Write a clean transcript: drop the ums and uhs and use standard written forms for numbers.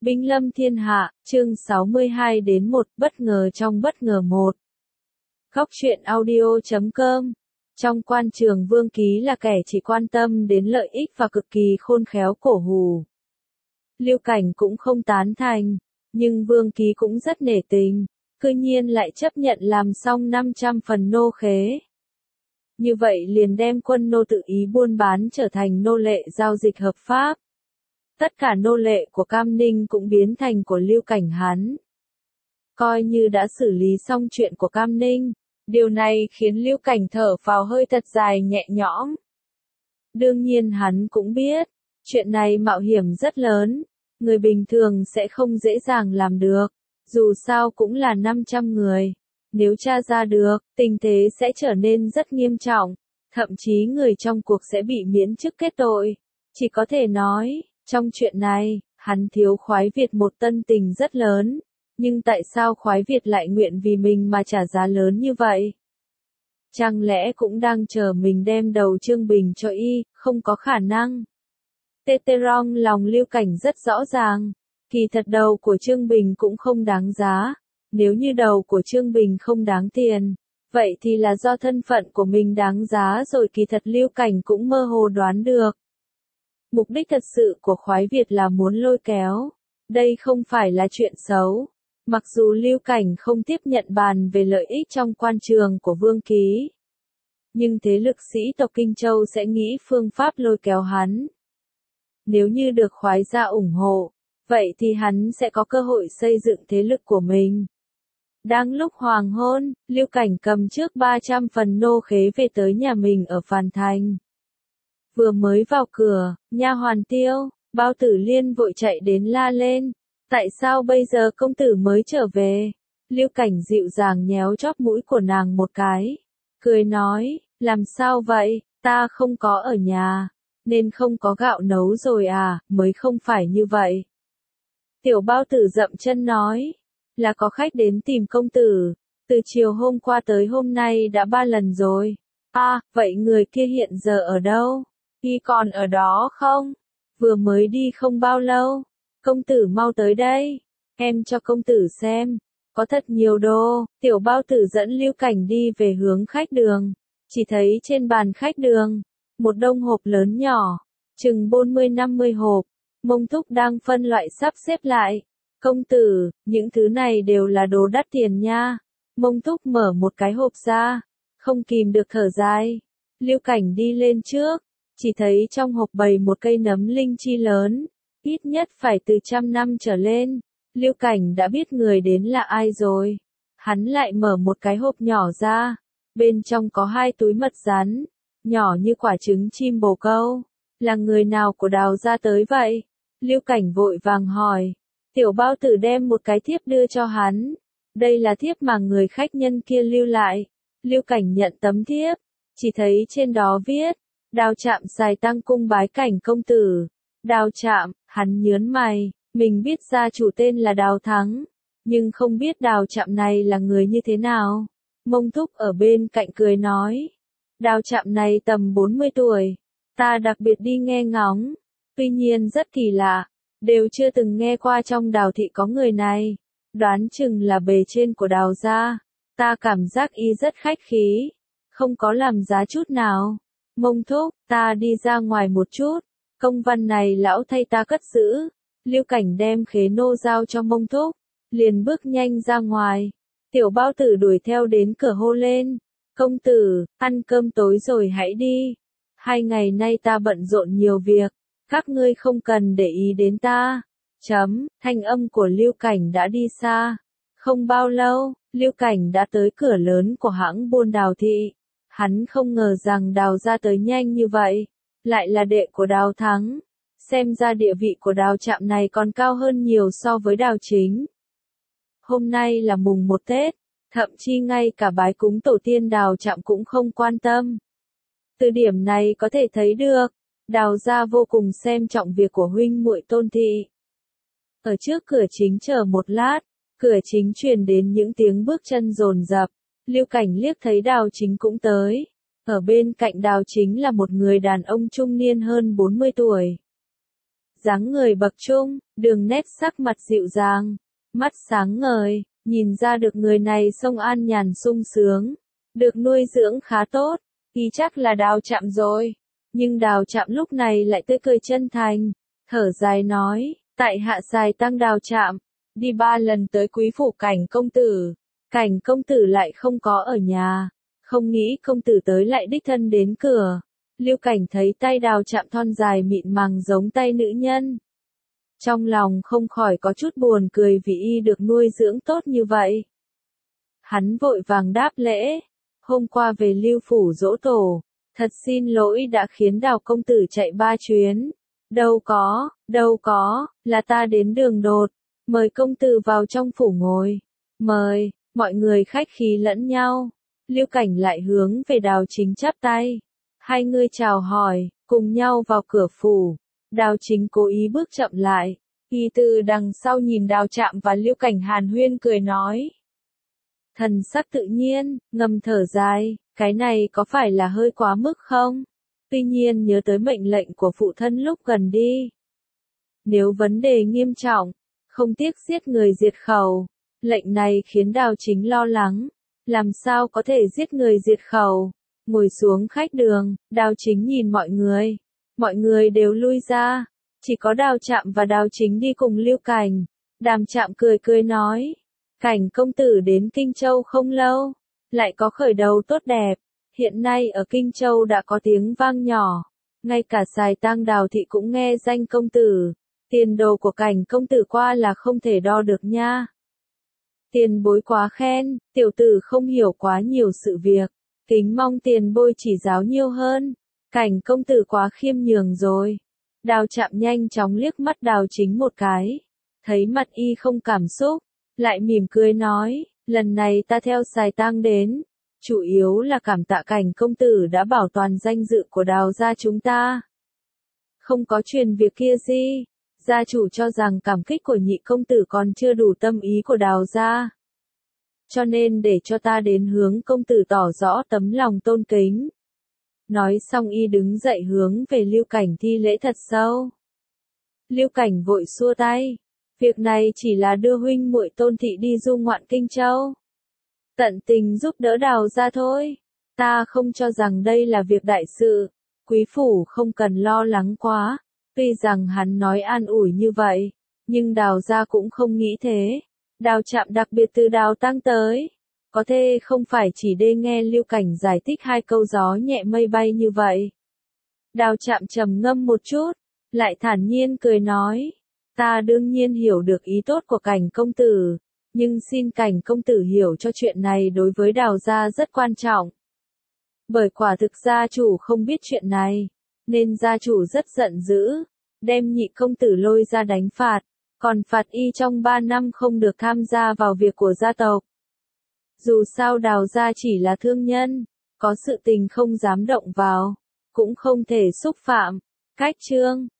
Binh lâm thiên hạ, chương 62 đến 1, bất ngờ trong bất ngờ 1. Góc truyện audio.com. Trong quan trường Vương Ký là kẻ chỉ quan tâm đến lợi ích và cực kỳ khôn khéo cổ hủ. Lưu Cảnh cũng không tán thành, nhưng Vương Ký cũng rất nể tình, cư nhiên lại chấp nhận làm xong 500 phần nô khế. Như vậy liền đem quân nô tự ý buôn bán trở thành nô lệ giao dịch hợp pháp. Tất cả nô lệ của Cam Ninh cũng biến thành của Lưu Cảnh hắn. Coi như đã xử lý xong chuyện của Cam Ninh, điều này khiến Lưu Cảnh thở phào hơi thật dài nhẹ nhõm. Đương nhiên hắn cũng biết, chuyện này mạo hiểm rất lớn, người bình thường sẽ không dễ dàng làm được, dù sao cũng là 500 người. Nếu tra ra được, tình thế sẽ trở nên rất nghiêm trọng, thậm chí người trong cuộc sẽ bị miễn chức kết tội. Chỉ có thể nói, trong chuyện này, hắn thiếu Khoái Việt một tân tình rất lớn, nhưng tại sao Khoái Việt lại nguyện vì mình mà trả giá lớn như vậy? Chẳng lẽ cũng đang chờ mình đem đầu Trương Bình cho y, không có khả năng. Teterong lòng Lưu Cảnh rất rõ ràng, kỳ thật đầu của Trương Bình cũng không đáng giá, nếu như đầu của Trương Bình không đáng tiền, vậy thì là do thân phận của mình đáng giá rồi. Kỳ thật Lưu Cảnh cũng mơ hồ đoán được. Mục đích thật sự của Khoái Việt là muốn lôi kéo. Đây không phải là chuyện xấu. Mặc dù Lưu Cảnh không tiếp nhận bàn về lợi ích trong quan trường của Vương Ký, nhưng thế lực sĩ tộc Kinh Châu sẽ nghĩ phương pháp lôi kéo hắn. Nếu như được Khoái gia ủng hộ, vậy thì hắn sẽ có cơ hội xây dựng thế lực của mình. Đang lúc hoàng hôn, Lưu Cảnh cầm trước 300 phần nô khế về tới nhà mình ở Phàn Thành. Vừa mới vào cửa, nha hoàn Tiêu, Bao Tử Liên vội chạy đến la lên. Tại sao bây giờ công tử mới trở về? Lưu Cảnh dịu dàng nhéo chóp mũi của nàng một cái. Cười nói, làm sao vậy, ta không có ở nhà, nên không có gạo nấu rồi à, mới không phải như vậy. Tiểu Bao Tử dậm chân nói, là có khách đến tìm công tử, từ chiều hôm qua tới hôm nay đã 3 lần rồi. À, vậy người kia hiện giờ ở đâu? Y còn ở đó không? Vừa mới đi không bao lâu. Công tử mau tới đây, em cho công tử xem, có thật nhiều đồ. Tiểu Bao Tử dẫn Lưu Cảnh đi về hướng khách đường, chỉ thấy trên bàn khách đường, một đống hộp lớn nhỏ, chừng 40-50 hộp, Mông Thúc đang phân loại sắp xếp lại. Công tử, những thứ này đều là đồ đắt tiền nha. Mông Thúc mở một cái hộp ra, không kìm được thở dài. Lưu Cảnh đi lên trước, chỉ thấy trong hộp bày một cây nấm linh chi lớn, ít nhất phải từ 100 năm trở lên. Lưu Cảnh đã biết người đến là ai rồi. Hắn lại mở một cái hộp nhỏ ra, bên trong có 2 túi mật rắn, nhỏ như quả trứng chim bồ câu. Là người nào của Đào gia tới vậy? Lưu Cảnh vội vàng hỏi. Tiểu Bao Tử đem một cái thiếp đưa cho hắn. Đây là thiếp mà người khách nhân kia lưu lại. Lưu Cảnh nhận tấm thiếp, chỉ thấy trên đó viết, Đào Trạm xài tăng cung bái cảnh công tử. Đào Trạm, hắn nhớn mày, mình biết gia chủ tên là Đào Thắng, nhưng không biết Đào Trạm này là người như thế nào. Mông Thúc ở bên cạnh cười nói, Đào Trạm này tầm 40 tuổi, ta đặc biệt đi nghe ngóng, tuy nhiên rất kỳ lạ, đều chưa từng nghe qua trong Đào thị có người này, đoán chừng là bề trên của Đào gia, ta cảm giác y rất khách khí, không có làm giá chút nào. Mông Thúc, ta đi ra ngoài một chút, công văn này lão thay ta cất giữ. Lưu Cảnh đem khế nô giao cho Mông Thúc, liền bước nhanh ra ngoài. Tiểu Bao Tử đuổi theo đến cửa hô lên, công tử, ăn cơm tối rồi hãy đi. 2 ngày nay ta bận rộn nhiều việc, các ngươi không cần để ý đến ta. Thanh âm của Lưu Cảnh đã đi xa. Không bao lâu, Lưu Cảnh đã tới cửa lớn của hãng buôn Đào thị. Hắn không ngờ rằng Đào gia tới nhanh như vậy, lại là đệ của Đào Thắng. Xem ra địa vị của Đào Trạm này còn cao hơn nhiều so với Đào Chính. Hôm nay là mùng 1 Tết, thậm chí ngay cả bái cúng tổ tiên Đào Trạm cũng không quan tâm. Từ điểm này có thể thấy được, Đào gia vô cùng xem trọng việc của huynh muội Tôn thị. Ở trước cửa chính chờ một lát, cửa chính truyền đến những tiếng bước chân dồn dập. Lưu Cảnh liếc thấy Đào Chính cũng tới. Ở bên cạnh Đào Chính là một người đàn ông trung niên hơn 40 tuổi. dáng người bậc trung, đường nét sắc mặt dịu dàng, mắt sáng ngời, nhìn ra được người này sông an nhàn sung sướng, được nuôi dưỡng khá tốt, y chắc là Đào Trạm rồi. Nhưng Đào Trạm lúc này lại tươi cười chân thành, thở dài nói, tại hạ Sài Tăng Đào Trạm, đi 3 lần tới quý phủ Cảnh công tử, Cảnh công tử lại không có ở nhà, không nghĩ công tử tới lại đích thân đến cửa. Lưu Cảnh thấy tay Đào Trạm thon dài mịn màng giống tay nữ nhân. Trong lòng không khỏi có chút buồn cười vì y được nuôi dưỡng tốt như vậy. Hắn vội vàng đáp lễ, hôm qua về Lưu phủ giỗ tổ, thật xin lỗi đã khiến Đào công tử chạy 3 chuyến. Đâu có, là ta đến đường đột, mời công tử vào trong phủ ngồi. Mời, mọi người khách khí lẫn nhau. Lưu Cảnh lại hướng về Đào Chính chắp tay. Hai người chào hỏi, cùng nhau vào cửa phủ. Đào Chính cố ý bước chậm lại, y từ đằng sau nhìn Đào Trạm và Lưu Cảnh hàn huyên cười nói. Thần sắc tự nhiên, ngầm thở dài, cái này có phải là hơi quá mức không? Tuy nhiên nhớ tới mệnh lệnh của phụ thân lúc gần đi. Nếu vấn đề nghiêm trọng, không tiếc giết người diệt khẩu, lệnh này khiến Đào Chính lo lắng, làm sao có thể giết người diệt khẩu. Ngồi xuống khách đường, Đào Chính nhìn mọi người đều lui ra, chỉ có Đào Trạm và Đào Chính đi cùng Lưu Cảnh. Đàm Trạm cười cười nói, Cảnh công tử đến Kinh Châu không lâu, lại có khởi đầu tốt đẹp, hiện nay ở Kinh Châu đã có tiếng vang nhỏ, ngay cả Sài Tang Đào thị cũng nghe danh công tử, tiền đồ của Cảnh công tử qua là không thể đo được nha. Tiền bối quá khen, tiểu tử không hiểu quá nhiều sự việc, kính mong tiền bối chỉ giáo nhiều hơn, Cảnh công tử quá khiêm nhường rồi. Đào Trạm nhanh chóng liếc mắt Đào Chính một cái, thấy mặt y không cảm xúc, lại mỉm cười nói, lần này ta theo Sài Tang đến, chủ yếu là cảm tạ Cảnh công tử đã bảo toàn danh dự của Đào gia chúng ta. Không có truyền việc kia gì, gia chủ cho rằng cảm kích của nhị công tử còn chưa đủ tâm ý của Đào gia. Cho nên để cho ta đến hướng công tử tỏ rõ tấm lòng tôn kính. Nói xong y đứng dậy hướng về Lưu Cảnh thi lễ thật sâu. Lưu Cảnh vội xua tay, việc này chỉ là đưa huynh muội Tôn thị đi du ngoạn Kinh Châu. Tận tình giúp đỡ Đào gia thôi, ta không cho rằng đây là việc đại sự, quý phủ không cần lo lắng quá. Tuy rằng hắn nói an ủi như vậy, nhưng Đào gia cũng không nghĩ thế. Đào Trạm đặc biệt từ Đào Tăng tới, có thể không phải chỉ để nghe Lưu Cảnh giải thích 2 câu gió nhẹ mây bay như vậy. Đào Trạm trầm ngâm một chút, lại thản nhiên cười nói, ta đương nhiên hiểu được ý tốt của Cảnh công tử, nhưng xin Cảnh công tử hiểu cho chuyện này đối với Đào gia rất quan trọng. Bởi quả thực gia chủ không biết chuyện này, nên gia chủ rất giận dữ, đem nhị công tử lôi ra đánh phạt, còn phạt y trong 3 năm không được tham gia vào việc của gia tộc. Dù sao Đào gia chỉ là thương nhân, có sự tình không dám động vào, cũng không thể xúc phạm. Cách chương